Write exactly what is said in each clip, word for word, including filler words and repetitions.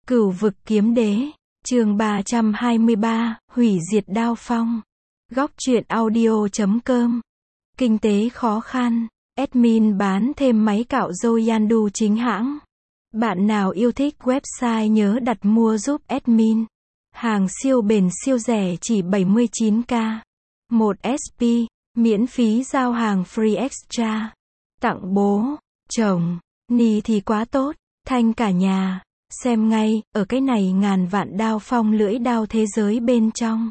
Cửu vực kiếm đế, chương ba trăm hai mươi ba, hủy diệt đao phong. Góc truyện audio chấm com. Kinh tế khó khăn, admin bán thêm máy cạo râu Yandu chính hãng. Bạn nào yêu thích website nhớ đặt mua giúp admin. Hàng siêu bền siêu rẻ chỉ bảy mươi chín k. một ét pê, miễn phí giao hàng free extra. Tặng bố, chồng, ni thì quá tốt, thanh cả nhà. Xem ngay, ở cái này ngàn vạn đao phong lưỡi đao thế giới bên trong.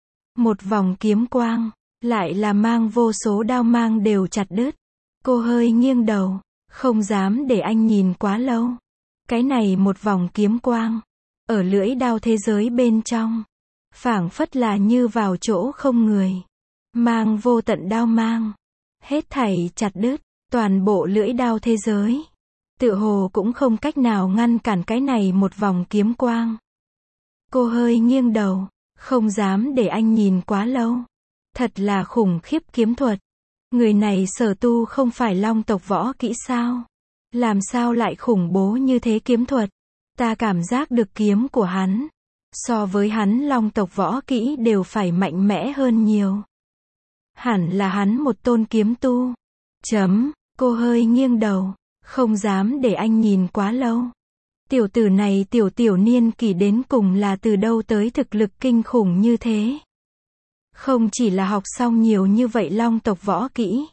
Một vòng kiếm quang, lại là mang vô số đao mang đều chặt đứt. Cô hơi nghiêng đầu, không dám để anh nhìn quá lâu. Cái này một vòng kiếm quang, ở lưỡi đao thế giới bên trong. Phảng phất là như vào chỗ không người. Mang vô tận đao mang. Hết thảy chặt đứt, toàn bộ lưỡi đao thế giới. Tựa hồ cũng không cách nào ngăn cản cái này một vòng kiếm quang. Cô hơi nghiêng đầu, không dám để anh nhìn quá lâu. Thật là khủng khiếp kiếm thuật. Người này sở tu không phải long tộc võ kỹ sao? Làm sao lại khủng bố như thế kiếm thuật? Ta cảm giác được kiếm của hắn, so với hắn long tộc võ kỹ đều phải mạnh mẽ hơn nhiều. Hẳn là hắn một tôn kiếm tu. Chấm, cô hơi nghiêng đầu. Không dám để anh nhìn quá lâu. Tiểu tử này tiểu tiểu niên kỷ đến cùng là từ đâu tới thực lực kinh khủng như thế. Không chỉ là học xong nhiều như vậy long tộc võ kỹ.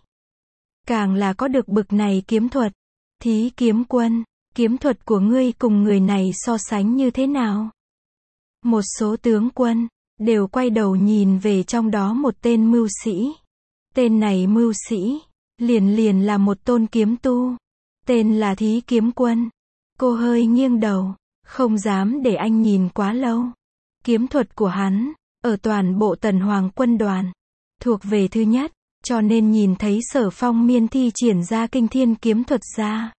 Càng là có được bực này kiếm thuật. Thí kiếm quân, kiếm thuật của ngươi cùng người này so sánh như thế nào? Một số tướng quân, đều quay đầu nhìn về trong đó một tên mưu sĩ. Tên này mưu sĩ, liền liền là một tôn kiếm tu. Tên là Thí Kiếm Quân. Cô hơi nghiêng đầu, không dám để anh nhìn quá lâu. Kiếm thuật của hắn, ở toàn bộ Tần Hoàng quân đoàn, thuộc về thứ nhất, cho nên nhìn thấy Sở Phong Miên thi triển ra kinh thiên kiếm thuật ra.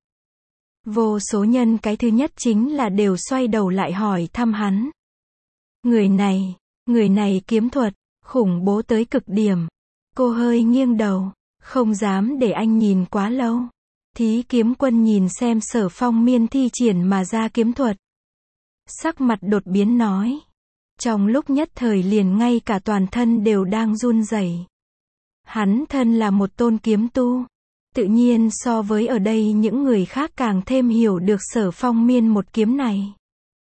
Vô số nhân cái thứ nhất chính là đều xoay đầu lại hỏi thăm hắn. Người này, người này kiếm thuật, khủng bố tới cực điểm. Cô hơi nghiêng đầu, không dám để anh nhìn quá lâu. Thí Kiếm Quân nhìn xem Sở Phong Miên thi triển mà ra kiếm thuật. Sắc mặt đột biến nói. Trong lúc nhất thời liền ngay cả toàn thân đều đang run rẩy. Hắn thân là một tôn kiếm tu. Tự nhiên so với ở đây những người khác càng thêm hiểu được Sở Phong Miên một kiếm này.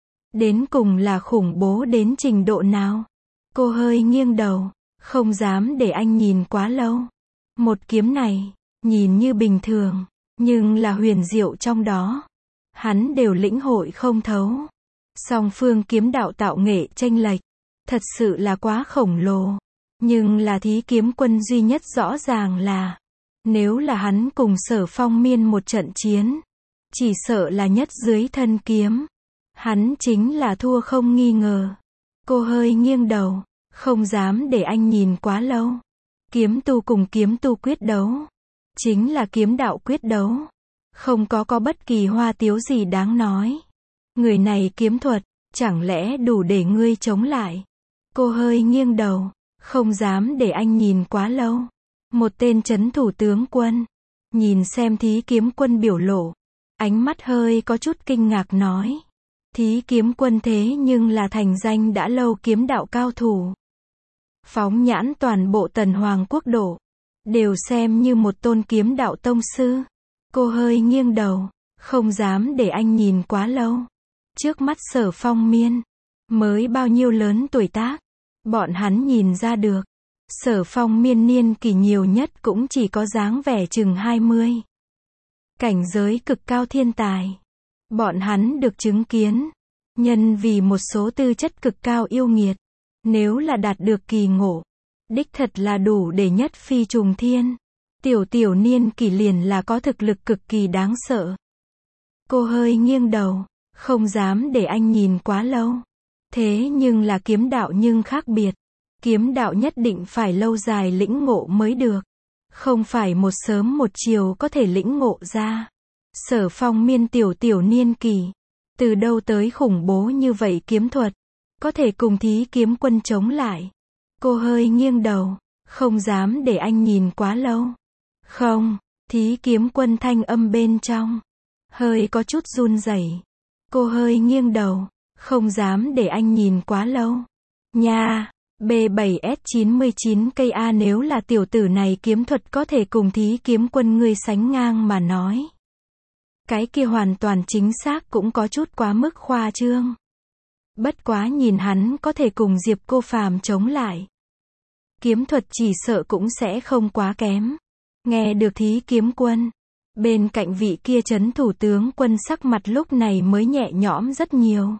Đến cùng là khủng bố đến trình độ nào. Cô hơi nghiêng đầu, không dám để anh nhìn quá lâu. Một kiếm này, nhìn như bình thường. Nhưng là huyền diệu trong đó. Hắn đều lĩnh hội không thấu. Song phương kiếm đạo tạo nghệ chênh lệch. Thật sự là quá khổng lồ. Nhưng là Thí Kiếm Quân duy nhất rõ ràng là. Nếu là hắn cùng Sở Phong Miên một trận chiến. Chỉ sợ là nhất dưới thân kiếm. Hắn chính là thua không nghi ngờ. Cô hơi nghiêng đầu. Không dám để anh nhìn quá lâu. Kiếm tu cùng kiếm tu quyết đấu. Chính là kiếm đạo quyết đấu. Không có có bất kỳ hoa tiếu gì đáng nói. Người này kiếm thuật, chẳng lẽ đủ để ngươi chống lại? Cô hơi nghiêng đầu, không dám để anh nhìn quá lâu. Một tên trấn thủ tướng quân, nhìn xem Thí Kiếm Quân biểu lộ. Ánh mắt hơi có chút kinh ngạc nói. Thí Kiếm Quân thế nhưng là thành danh đã lâu kiếm đạo cao thủ. Phóng nhãn toàn bộ Tần Hoàng quốc độ. Đều xem như một tôn kiếm đạo tông sư. Cô hơi nghiêng đầu, không dám để anh nhìn quá lâu. Trước mắt Sở Phong Miên, mới bao nhiêu lớn tuổi tác, bọn hắn nhìn ra được. Sở Phong Miên niên kỷ nhiều nhất cũng chỉ có dáng vẻ chừng hai mươi. Cảnh giới cực cao thiên tài. Bọn hắn được chứng kiến, nhân vì một số tư chất cực cao yêu nghiệt. Nếu là đạt được kỳ ngộ. Đích thật là đủ để nhất phi trùng thiên. Tiểu tiểu niên kỷ liền là có thực lực cực kỳ đáng sợ. Cô hơi nghiêng đầu, không dám để anh nhìn quá lâu. Thế nhưng là kiếm đạo nhưng khác biệt. Kiếm đạo nhất định phải lâu dài lĩnh ngộ mới được. Không phải một sớm một chiều có thể lĩnh ngộ ra. Sở Phong Miên tiểu tiểu niên kỷ. Từ đâu tới khủng bố như vậy kiếm thuật. Có thể cùng Thí Kiếm Quân chống lại. Cô hơi nghiêng đầu, không dám để anh nhìn quá lâu. Không, Thí Kiếm Quân thanh âm bên trong. Hơi có chút run rẩy. Cô hơi nghiêng đầu, không dám để anh nhìn quá lâu. Nha, B bảy S chín mươi chín cây A nếu là tiểu tử này kiếm thuật có thể cùng Thí Kiếm Quân ngươi sánh ngang mà nói. Cái kia hoàn toàn chính xác cũng có chút quá mức khoa trương. Bất quá nhìn hắn có thể cùng Diệp Cô Phàm chống lại. Kiếm thuật chỉ sợ cũng sẽ không quá kém. Nghe được Thí Kiếm Quân. Bên cạnh vị kia trấn thủ tướng quân sắc mặt lúc này mới nhẹ nhõm rất nhiều.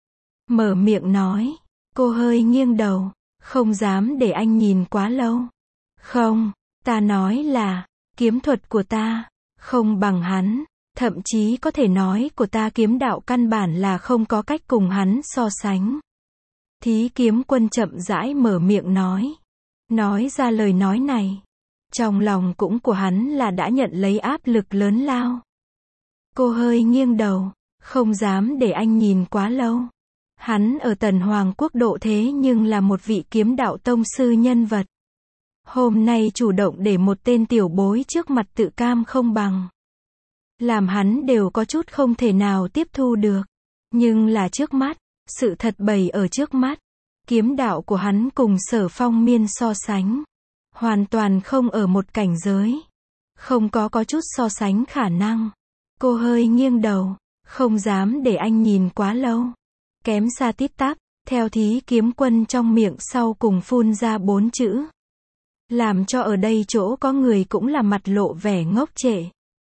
Mở miệng nói. Cô hơi nghiêng đầu. Không dám để anh nhìn quá lâu. Không, ta nói là, kiếm thuật của ta, không bằng hắn. Thậm chí có thể nói của ta kiếm đạo căn bản là không có cách cùng hắn so sánh. Thí Kiếm Quân chậm rãi mở miệng nói. Nói ra lời nói này. Trong lòng cũng của hắn là đã nhận lấy áp lực lớn lao. Cô hơi nghiêng đầu. Không dám để anh nhìn quá lâu. Hắn ở Tần Hoàng quốc độ thế nhưng là một vị kiếm đạo tông sư nhân vật. Hôm nay chủ động để một tên tiểu bối trước mặt tự cam không bằng. Làm hắn đều có chút không thể nào tiếp thu được. Nhưng là trước mắt, sự thật bày ở trước mắt. Kiếm đạo của hắn cùng Sở Phong Miên so sánh. Hoàn toàn không ở một cảnh giới. Không có có chút so sánh khả năng. Cô hơi nghiêng đầu. Không dám để anh nhìn quá lâu. Kém xa tít tắp, theo Thí Kiếm Quân trong miệng sau cùng phun ra bốn chữ. Làm cho ở đây chỗ có người cũng là mặt lộ vẻ ngốc trệ.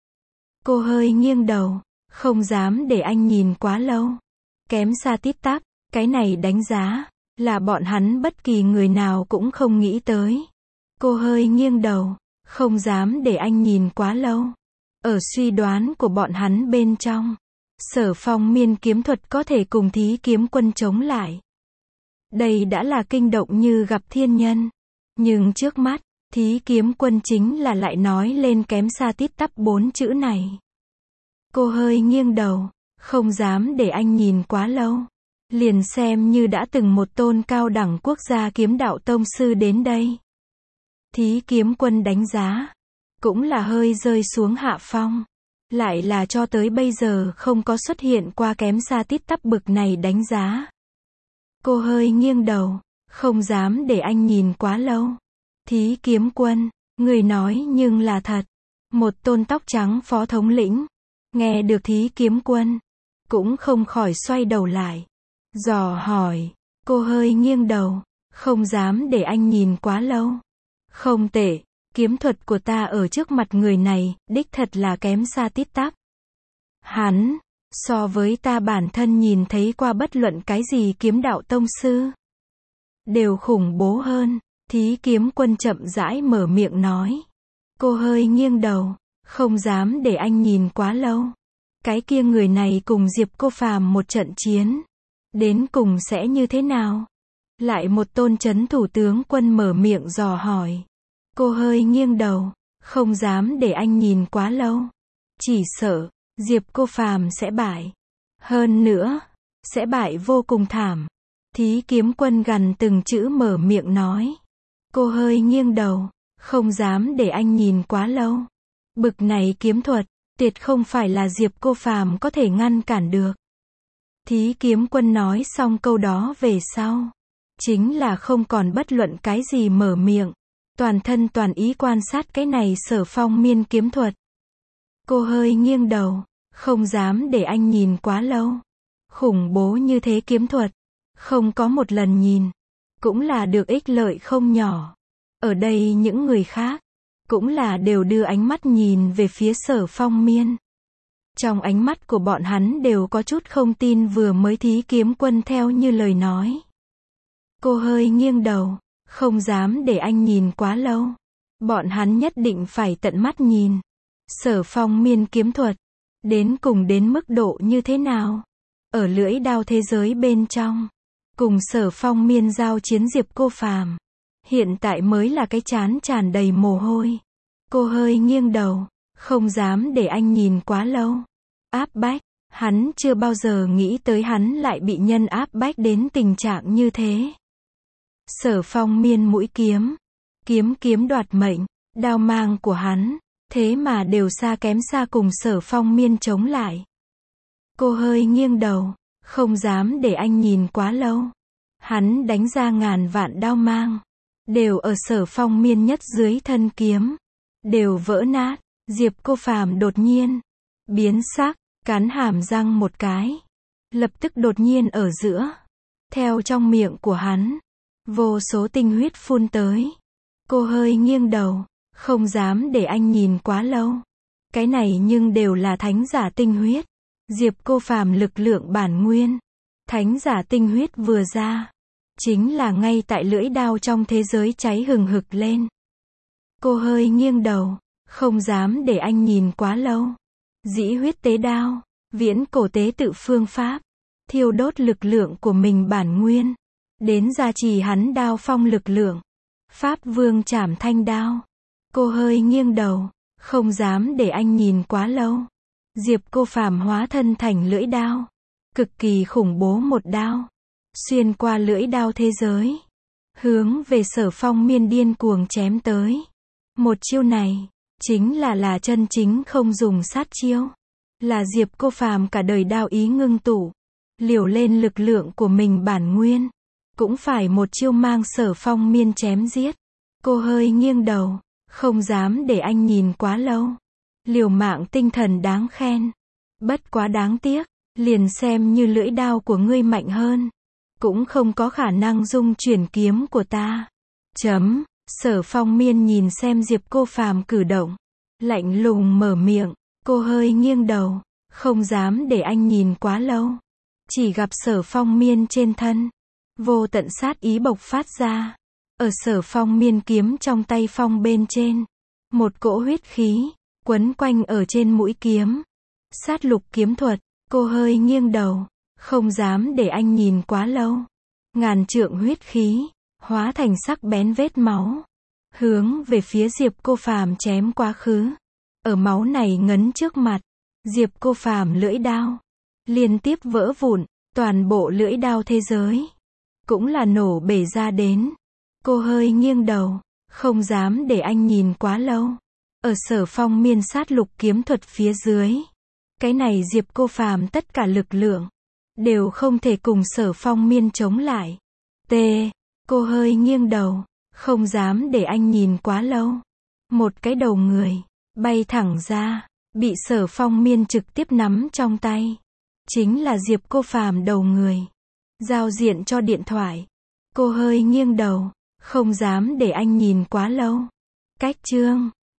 Cô hơi nghiêng đầu, không dám để anh nhìn quá lâu. Kém xa tít tắp, cái này đánh giá, là bọn hắn bất kỳ người nào cũng không nghĩ tới. Cô hơi nghiêng đầu, không dám để anh nhìn quá lâu. Ở suy đoán của bọn hắn bên trong. Sở Phong Miên kiếm thuật có thể cùng Thí Kiếm Quân chống lại. Đây đã là kinh động như gặp thiên nhân. Nhưng trước mắt, Thí Kiếm Quân chính là lại nói lên kém xa tít tắp bốn chữ này. Cô hơi nghiêng đầu, không dám để anh nhìn quá lâu. Liền xem như đã từng một tôn cao đẳng quốc gia kiếm đạo tông sư đến đây. Thí Kiếm Quân đánh giá, cũng là hơi rơi xuống hạ phong. Lại là cho tới bây giờ không có xuất hiện qua kém xa tít tắp bực này đánh giá. Cô hơi nghiêng đầu, không dám để anh nhìn quá lâu. Thí Kiếm Quân, người nói nhưng là thật. Một tôn tóc trắng phó thống lĩnh. Nghe được Thí Kiếm Quân, cũng không khỏi xoay đầu lại. Dò hỏi, cô hơi nghiêng đầu, không dám để anh nhìn quá lâu. Không tệ. Kiếm thuật của ta ở trước mặt người này, đích thật là kém xa tít tắp. Hắn, so với ta bản thân nhìn thấy qua bất luận cái gì kiếm đạo tông sư. Đều khủng bố hơn, Thí Kiếm Quân chậm rãi mở miệng nói. Cô hơi nghiêng đầu, không dám để anh nhìn quá lâu. Cái kia người này cùng Diệp Cô Phàm một trận chiến. Đến cùng sẽ như thế nào? Lại một tôn trấn thủ tướng quân mở miệng dò hỏi. Cô hơi nghiêng đầu, không dám để anh nhìn quá lâu. Chỉ sợ, Diệp Cô Phàm sẽ bại. Hơn nữa, sẽ bại vô cùng thảm. Thí Kiếm Quân gần từng chữ mở miệng nói. Cô hơi nghiêng đầu, không dám để anh nhìn quá lâu. Bực này kiếm thuật, tuyệt không phải là Diệp Cô Phàm có thể ngăn cản được. Thí Kiếm Quân nói xong câu đó về sau. Chính là không còn bất luận cái gì mở miệng. Toàn thân toàn ý quan sát cái này Sở Phong Miên kiếm thuật. Cô hơi nghiêng đầu, không dám để anh nhìn quá lâu. Khủng bố như thế kiếm thuật, không có một lần nhìn, cũng là được ích lợi không nhỏ. Ở đây những người khác, cũng là đều đưa ánh mắt nhìn về phía Sở Phong Miên. Trong ánh mắt của bọn hắn đều có chút không tin vừa mới Thí Kiếm Quân theo như lời nói. Cô hơi nghiêng đầu, không dám để anh nhìn quá lâu. Bọn hắn nhất định phải tận mắt nhìn. Sở Phong Miên kiếm thuật, đến cùng đến mức độ như thế nào? Ở lưỡi đao thế giới bên trong, cùng Sở Phong Miên giao chiến Diệp Cô Phàm, hiện tại mới là cái trán tràn đầy mồ hôi. Cô hơi nghiêng đầu, không dám để anh nhìn quá lâu. Áp bách, hắn chưa bao giờ nghĩ tới hắn lại bị nhân áp bách đến tình trạng như thế. Sở Phong Miên mũi kiếm, kiếm kiếm đoạt mệnh, đao mang của hắn, thế mà đều xa kém xa cùng Sở Phong Miên chống lại. Cô hơi nghiêng đầu, Không dám để anh nhìn quá lâu. Hắn đánh ra ngàn vạn đao mang. Đều ở Sở Phong miên nhất dưới thân kiếm. Đều vỡ nát. Diệp Cô Phàm đột nhiên. Biến sắc. Cắn hàm răng một cái. Lập tức đột nhiên ở giữa. Theo trong miệng của hắn. Vô số tinh huyết phun tới. Cô hơi nghiêng đầu. Không dám để anh nhìn quá lâu. Cái này nhưng đều là thánh giả tinh huyết. Diệp Cô Phàm lực lượng bản nguyên. Thánh giả tinh huyết vừa ra. Chính là ngay tại lưỡi đao trong thế giới cháy hừng hực lên. Cô hơi nghiêng đầu. Không dám để anh nhìn quá lâu. Dĩ huyết tế đao. Viễn cổ tế tự phương pháp. Thiêu đốt lực lượng của mình bản nguyên. Đến gia trì hắn đao phong lực lượng. Pháp vương trảm thanh đao. Cô hơi nghiêng đầu. Không dám để anh nhìn quá lâu. Diệp Cô Phàm hóa thân thành lưỡi đao. Cực kỳ khủng bố một đao. Xuyên qua lưỡi đao thế giới. Hướng về Sở Phong miên điên cuồng chém tới. Một chiêu này. Chính là là chân chính không dùng sát chiêu. Là Diệp Cô Phàm cả đời đao ý ngưng tụ. Liều lên lực lượng của mình bản nguyên. Cũng phải một chiêu mang Sở Phong miên chém giết. Cô hơi nghiêng đầu. Không dám để anh nhìn quá lâu. Liều mạng tinh thần đáng khen. Bất quá đáng tiếc. Liền xem như lưỡi đao của ngươi mạnh hơn. Cũng không có khả năng dung chuyển kiếm của ta. Chấm. Sở Phong miên nhìn xem Diệp Cô Phàm cử động. Lạnh lùng mở miệng. Cô hơi nghiêng đầu. Không dám để anh nhìn quá lâu. Chỉ gặp Sở Phong miên trên thân. Vô tận sát ý bộc phát ra. Ở Sở Phong miên kiếm trong tay phong bên trên. Một cỗ huyết khí. Quấn quanh ở trên mũi kiếm. Sát lục kiếm thuật. Cô hơi nghiêng đầu. Không dám để anh nhìn quá lâu. Ngàn trượng huyết khí. Hóa thành sắc bén vết máu. Hướng về phía Diệp Cô Phàm chém quá khứ. Ở máu này ngấn trước mặt. Diệp Cô Phàm lưỡi đao. Liên tiếp vỡ vụn. Toàn bộ lưỡi đao thế giới. Cũng là nổ bể ra đến. Cô hơi nghiêng đầu. Không dám để anh nhìn quá lâu. Ở Sở Phong miên sát lục kiếm thuật phía dưới. Cái này Diệp Cô Phàm tất cả lực lượng. Đều không thể cùng Sở Phong miên chống lại. T. Cô hơi nghiêng đầu. Không dám để anh nhìn quá lâu. Một cái đầu người. Bay thẳng ra. Bị Sở Phong miên trực tiếp nắm trong tay. Chính là Diệp Cô Phàm đầu người. Giao diện cho điện thoại. Cô hơi nghiêng đầu. Không dám để anh nhìn quá lâu. Cách chương.